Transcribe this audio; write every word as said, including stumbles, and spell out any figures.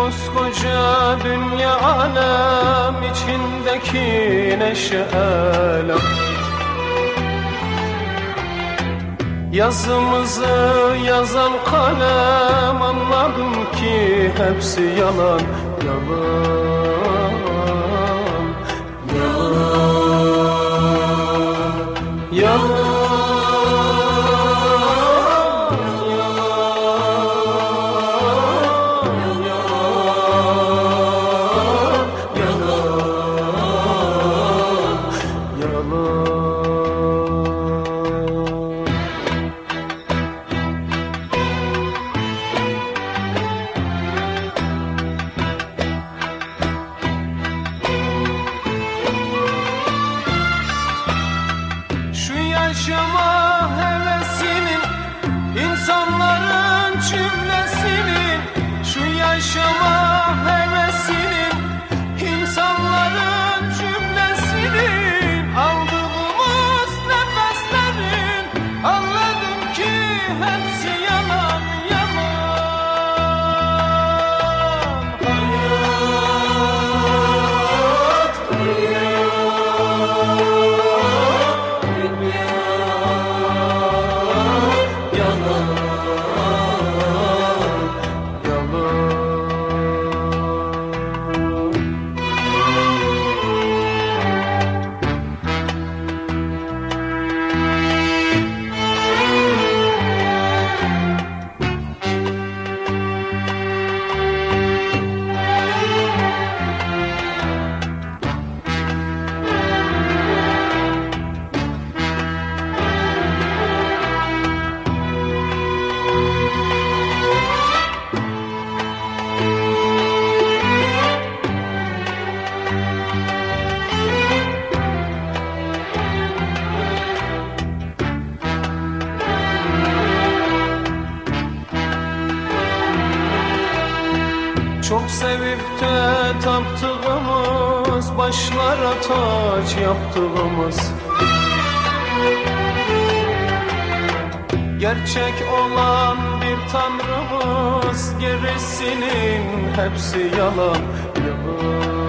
Koskoca dünya alem içindeki neşe elem. Yazımızı yazan kalem, anladım ki hepsi yalan, yalan, yalan, yalan. Yaşama hevesinin, insanların cümlesinin, şu yaşama hevesinin, insanların cümlesinin, aldığımız nefeslerin, anladım ki hepsi yalan, yalan. Hayat, çok sevip de taptığımız, başlara taç yaptığımız, gerçek olan bir tanrımız, gerisinin hepsi yalan, yalan.